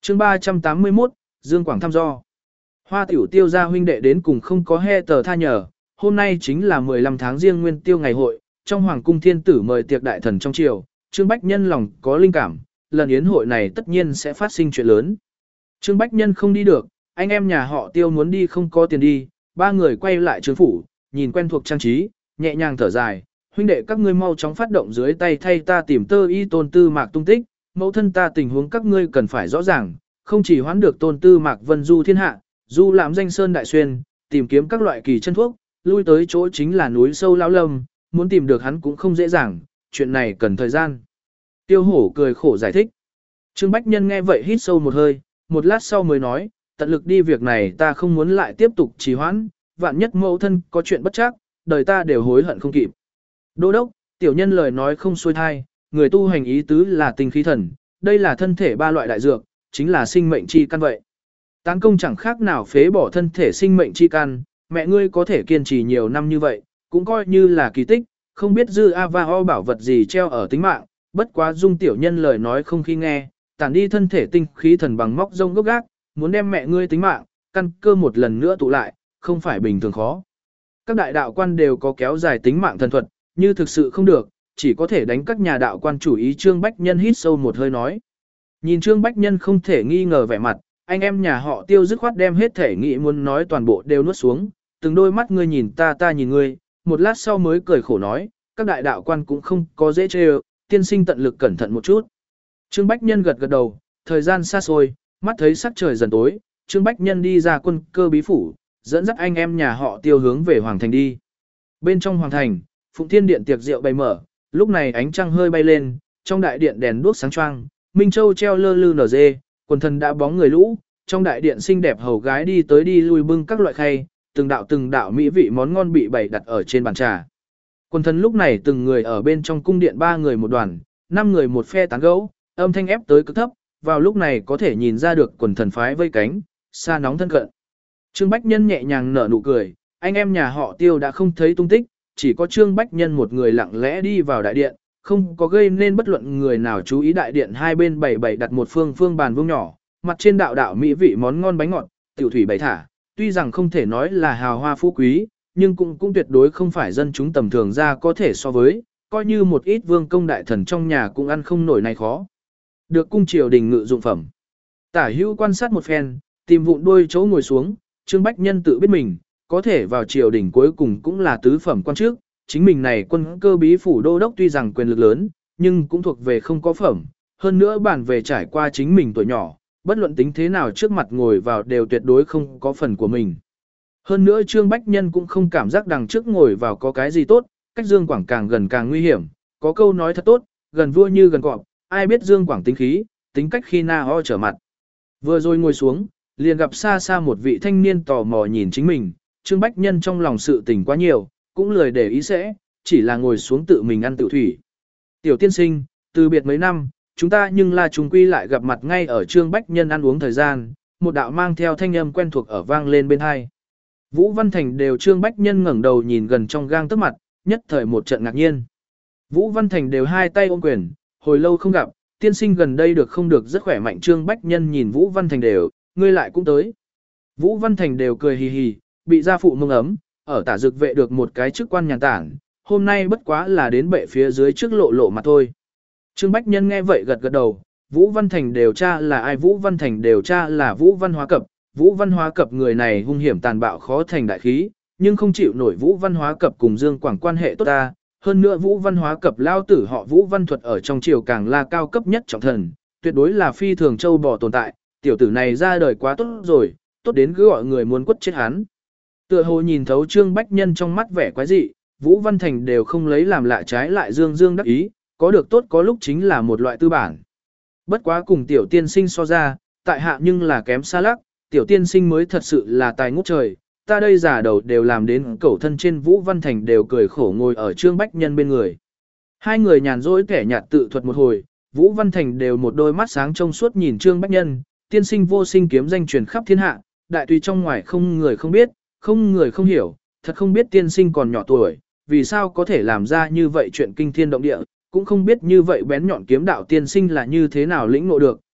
chương 381, Dương Quảng thăm dò. Hoa tiểu tiêu gia huynh đệ đến cùng không có he tờ tha nhờ, hôm nay chính là 15 tháng riêng nguyên tiêu ngày hội, trong hoàng cung thiên tử mời tiệc đại thần trong triều, Trương Bách Nhân lòng có linh cảm, lần yến hội này tất nhiên sẽ phát sinh chuyện lớn. Trương Bách Nhân không đi được, anh em nhà họ tiêu muốn đi không có tiền đi, ba người quay lại trướng phủ, nhìn quen thuộc trang trí, nhẹ nhàng thở dài, huynh đệ các ngươi mau chóng phát động dưới tay thay ta tìm Tơ Y Tôn Tư Mạc tung tích, mẫu thân ta tình huống các ngươi cần phải rõ ràng, không chỉ hoán được Tôn Tư Mạc vân du thiên hạ, du lãm danh sơn đại xuyên, tìm kiếm các loại kỳ chân thuốc, lui tới chỗ chính là núi sâu lão lâm, muốn tìm được hắn cũng không dễ dàng, chuyện này cần thời gian. Tiêu hổ cười khổ giải thích. Trương Bách Nhân nghe vậy hít sâu một hơi, một lát sau mới nói, tận lực đi việc này ta không muốn lại tiếp tục trì hoãn, vạn nhất mẫu thân có chuyện bất trắc, đời ta đều hối hận không kịp. Đô đốc, tiểu nhân lời nói không xuôi thai, người tu hành ý tứ là tinh khí thần, đây là thân thể ba loại đại dược, chính là sinh mệnh chi căn vậy. Tán công chẳng khác nào phế bỏ thân thể sinh mệnh chi căn, mẹ ngươi có thể kiên trì nhiều năm như vậy, cũng coi như là kỳ tích, không biết dư A-va-ho bảo vật gì treo ở tính mạng, bất quá dung tiểu nhân lời nói không khi nghe, tản đi thân thể tinh khí thần bằng móc rông gốc gác, muốn đem mẹ ngươi tính mạng, căn cơ một lần nữa tụ lại, không phải bình thường khó. Các đại đạo quan đều có kéo dài tính mạng thần thuật, như thực sự không được, chỉ có thể đánh các nhà đạo quan chủ ý. Trương Bách Nhân hít sâu một hơi nói. Nhìn Trương Bách Nhân không thể nghi ngờ vẻ mặt, anh em nhà họ Tiêu dứt khoát đem hết thể nghĩ muốn nói toàn bộ đều nuốt xuống, từng đôi mắt ngươi nhìn ta ta nhìn ngươi, một lát sau mới cười khổ nói, các đại đạo quan cũng không có dễ chơi, tiên sinh tận lực cẩn thận một chút. Trương Bách Nhân gật gật đầu, thời gian xa xôi, mắt thấy sắc trời dần tối, Trương Bách Nhân đi ra quân cơ bí phủ, dẫn dắt anh em nhà họ Tiêu hướng về Hoàng Thành đi. Bên trong Hoàng Thành, Phụng Thiên Điện tiệc rượu bày mở, lúc này ánh trăng hơi bay lên, trong đại điện đèn đuốc sáng choang, Minh Châu treo lơ lư nở dê, quần thần đã bóng người lũ, trong đại điện xinh đẹp hầu gái đi tới đi lui bưng các loại khay, từng đạo mỹ vị món ngon bị bày đặt ở trên bàn trà. Quần thần lúc này từng người ở bên trong cung điện 3 người một đoàn, 5 người một phe tán gẫu, âm thanh ép tới cực thấp, vào lúc này có thể nhìn ra được quần thần phái vây cánh, xa nóng thân cận. Trương Bách Nhân nhẹ nhàng nở nụ cười, anh em nhà họ Tiêu đã không thấy tung tích, chỉ có Trương Bách Nhân một người lặng lẽ đi vào đại điện, không có gây nên bất luận người nào chú ý. Đại điện hai bên bày đặt một phương bàn vuông nhỏ, mặt trên đạo mỹ vị món ngon bánh ngọt, tiểu thủy bày thả, tuy rằng không thể nói là hào hoa phú quý, nhưng cũng tuyệt đối không phải dân chúng tầm thường ra có thể so với, coi như một ít vương công đại thần trong nhà cũng ăn không nổi này khó. Được cung triều đình ngự dụng phẩm. Tả hữu quan sát một phen, tìm vụn đuôi chỗ ngồi xuống, Trương Bách Nhân tự biết mình, có thể vào triều đình cuối cùng cũng là tứ phẩm quan chức, chính mình này quân cơ bí phủ đô đốc tuy rằng quyền lực lớn, nhưng cũng thuộc về không có phẩm, hơn nữa bản về trải qua chính mình tuổi nhỏ, bất luận tính thế nào trước mặt ngồi vào đều tuyệt đối không có phần của mình. Hơn nữa Trương Bách Nhân cũng không cảm giác đằng trước ngồi vào có cái gì tốt, cách Dương Quảng càng gần càng nguy hiểm, có câu nói thật tốt, gần vua như gần cọp, ai biết Dương Quảng tính khí, tính cách khi na ho trở mặt. Vừa rồi ngồi xuống, liền gặp xa xa một vị thanh niên tò mò nhìn chính mình, Trương Bách Nhân trong lòng sự tình quá nhiều, cũng lười để ý sẽ, chỉ là ngồi xuống tự mình ăn tự thủy. Tiểu tiên sinh, từ biệt mấy năm, chúng ta nhưng là chúng quy lại gặp mặt ngay ở Trương Bách Nhân ăn uống thời gian, một đạo mang theo thanh âm quen thuộc ở vang lên bên hai. Vũ Văn Thành đều Trương Bách Nhân ngẩng đầu nhìn gần trong gang tấc mặt, nhất thời một trận ngạc nhiên. Vũ Văn Thành đều hai tay ôm quyền, hồi lâu không gặp, tiên sinh gần đây được không được rất khỏe mạnh. Trương Bách Nhân nhìn Vũ Văn Thành đều, ngươi lại cũng tới. Vũ Văn Thành đều cười hì hì, bị gia phụ mông ấm, ở tả dực vệ được một cái chức quan nhàn tản, hôm nay bất quá là đến bệ phía dưới trước lộ mặt thôi. Trương Bách Nhân nghe vậy gật gật đầu, Vũ Văn Thành đều cha là ai? Vũ Văn Thành đều cha là Vũ Văn Hóa Cập. Vũ Văn Hóa Cập người này hung hiểm tàn bạo khó thành đại khí, nhưng không chịu nổi Vũ Văn Hóa Cập cùng Dương Quảng quan hệ tốt ta. Hơn nữa Vũ Văn Hóa Cập lao tử họ Vũ Văn Thuật ở trong triều càng là cao cấp nhất trọng thần, tuyệt đối là phi thường châu bò tồn tại, tiểu tử này ra đời quá tốt rồi, tốt đến cứ gọi người muốn quất chết hắn. Tựa hồ nhìn thấu Trương Bách Nhân trong mắt vẻ quái dị, Vũ Văn Thành đều không lấy làm lạ, trái lại dương đắc ý, có được tốt có lúc chính là một loại tư bản. Bất quá cùng tiểu tiên sinh so ra, tại hạ nhưng là kém xa lắc, tiểu tiên sinh mới thật sự là tài ngút trời, ta đây giả đầu đều làm đến cẩu thân. Trên Vũ Văn Thành đều cười khổ ngồi ở Trương Bách Nhân bên người. Hai người nhàn rỗi kẻ nhạt tự thuật một hồi, Vũ Văn Thành đều một đôi mắt sáng trong suốt nhìn Trương Bách Nhân, tiên sinh vô sinh kiếm danh truyền khắp thiên hạ, đại tùy trong ngoài không người không biết, không người không hiểu, thật không biết tiên sinh còn nhỏ tuổi, vì sao có thể làm ra như vậy chuyện kinh thiên động địa, cũng không biết như vậy bén nhọn kiếm đạo tiên sinh là như thế nào lĩnh ngộ được,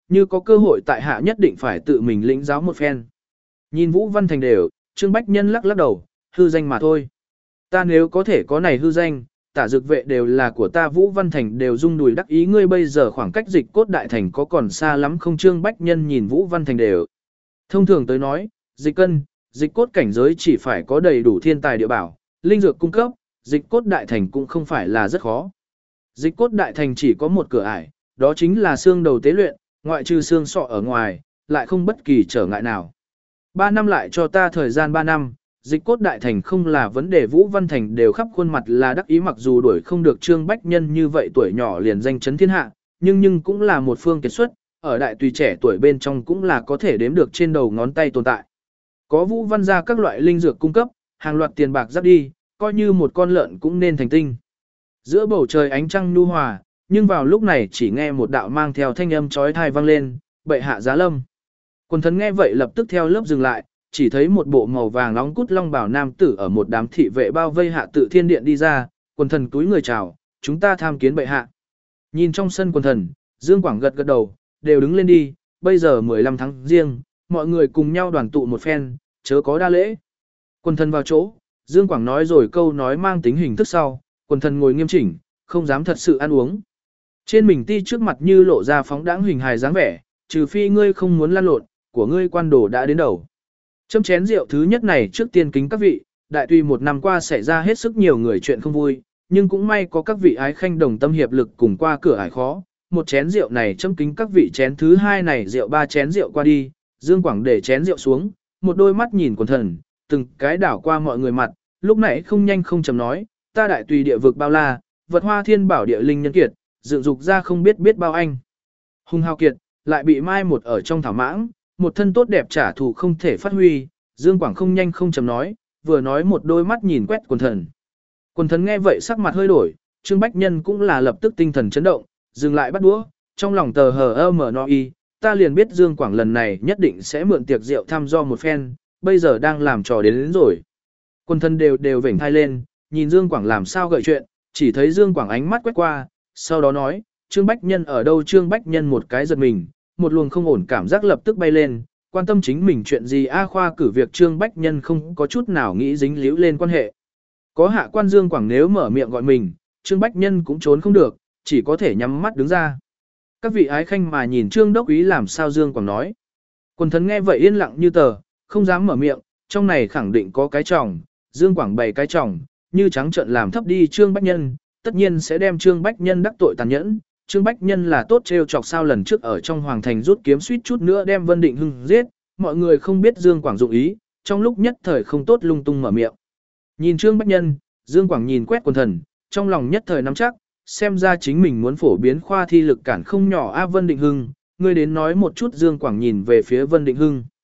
như có cơ hội tại hạ nhất định phải tự mình lĩnh giáo một phen. Nhìn Vũ Văn Thành đều, Trương Bách Nhân lắc lắc đầu, hư danh mà thôi. Ta nếu có thể có này hư danh, Tả Dực vệ đều là của ta, Vũ Văn Thành đều rung đùi đắc ý. Ngươi bây giờ khoảng cách Dịch Cốt đại thành có còn xa lắm không? Trương Bách Nhân nhìn Vũ Văn Thành đều. Thông thường tới nói, Dịch Cân, Dịch Cốt cảnh giới chỉ phải có đầy đủ thiên tài địa bảo, linh dược cung cấp, Dịch Cốt đại thành cũng không phải là rất khó. Dịch Cốt đại thành chỉ có một cửa ải, đó chính là xương đầu tế luyện, ngoại trừ xương sọ ở ngoài, lại không bất kỳ trở ngại nào. 3 năm lại cho ta thời gian 3 năm, Dịch Cốt đại thành không là vấn đề. Vũ Văn Thành đều khắp khuôn mặt là đắc ý, mặc dù đuổi không được Trương Bách Nhân như vậy tuổi nhỏ liền danh chấn thiên hạ, nhưng cũng là một phương kiệt xuất, ở đại tùy trẻ tuổi bên trong cũng là có thể đếm được trên đầu ngón tay tồn tại. Có Vũ Văn gia các loại linh dược cung cấp, hàng loạt tiền bạc dắt đi, coi như một con lợn cũng nên thành tinh. Giữa bầu trời ánh trăng nhu hòa, nhưng vào lúc này chỉ nghe một đạo mang theo thanh âm chói tai vang lên, bệ hạ giá lâm. Quần thần nghe vậy lập tức theo lớp dừng lại, chỉ thấy một bộ màu vàng nóng cút long bào nam tử ở một đám thị vệ bao vây hạ tự thiên điện đi ra, quần thần túi người chào, chúng ta tham kiến bệ hạ. Nhìn trong sân quần thần, Dương Quảng gật gật đầu, đều đứng lên đi, bây giờ 15 tháng riêng, mọi người cùng nhau đoàn tụ một phen, chớ có đa lễ. Quần thần vào chỗ, Dương Quảng nói rồi câu nói mang tính hình thức sau, quần thần ngồi nghiêm chỉnh, không dám thật sự ăn uống. Trên mình ti trước mặt như lộ ra phóng đãng hình hài dáng vẻ, trừ phi ngươi không muốn lăn lộn, của ngươi quan đồ đã đến đầu. Châm chén rượu thứ nhất này trước tiên kính các vị, đại tùy một năm qua xảy ra hết sức nhiều người chuyện không vui, nhưng cũng may có các vị ái khanh đồng tâm hiệp lực cùng qua cửa ải khó. Một chén rượu này châm kính các vị, chén thứ hai này rượu 3 chén rượu qua đi, Dương Quảng để chén rượu xuống, một đôi mắt nhìn quần thần, từng cái đảo qua mọi người mặt, lúc nãy không nhanh không chậm nói, ta đại tùy địa vực bao la, vật hoa thiên bảo địa linh nhân kiệt, dựng dục ra không biết biết bao anh. Hùng hào kiệt, lại bị mai một ở trong thảo mãng, một thân tốt đẹp trả thù không thể phát huy, Dương Quảng không nhanh không chậm nói, vừa nói một đôi mắt nhìn quét quần thần. Quần thần nghe vậy sắc mặt hơi đổi, Trương Bách Nhân cũng là lập tức tinh thần chấn động, dừng lại bắt đũa, trong lòng tờ hờ mở no y, ta liền biết Dương Quảng lần này nhất định sẽ mượn tiệc rượu thăm do một phen, bây giờ đang làm trò đến rồi. Quần thần đều vểnh thai lên, nhìn Dương Quảng làm sao gợi chuyện, chỉ thấy Dương Quảng ánh mắt quét qua, sau đó nói, Trương Bách Nhân ở đâu? Trương Bách Nhân một cái giật mình, một luồng không ổn cảm giác lập tức bay lên, quan tâm chính mình chuyện gì A Khoa cử việc. Trương Bách Nhân không có chút nào nghĩ dính líu lên quan hệ. Có hạ quan Dương Quảng nếu mở miệng gọi mình, Trương Bách Nhân cũng trốn không được, chỉ có thể nhắm mắt đứng ra. Các vị ái khanh mà nhìn Trương đốc úy làm sao? Dương Quảng nói. Quần thần nghe vậy yên lặng như tờ, không dám mở miệng, trong này khẳng định có cái trọng. Dương Quảng bày cái trọng, như trắng trợn làm thấp đi Trương Bách Nhân, tất nhiên sẽ đem Trương Bách Nhân đắc tội tàn nhẫn. Trương Bách Nhân là tốt trêu chọc sao? Lần trước ở trong hoàng thành rút kiếm suýt chút nữa đem Vân Định Hưng giết, mọi người không biết Dương Quảng dụng ý, trong lúc nhất thời không tốt lung tung mở miệng. Nhìn Trương Bách Nhân, Dương Quảng nhìn quét quần thần, trong lòng nhất thời nắm chắc, xem ra chính mình muốn phổ biến khoa thi lực cản không nhỏ. A Vân Định Hưng, ngươi đến nói một chút. Dương Quảng nhìn về phía Vân Định Hưng.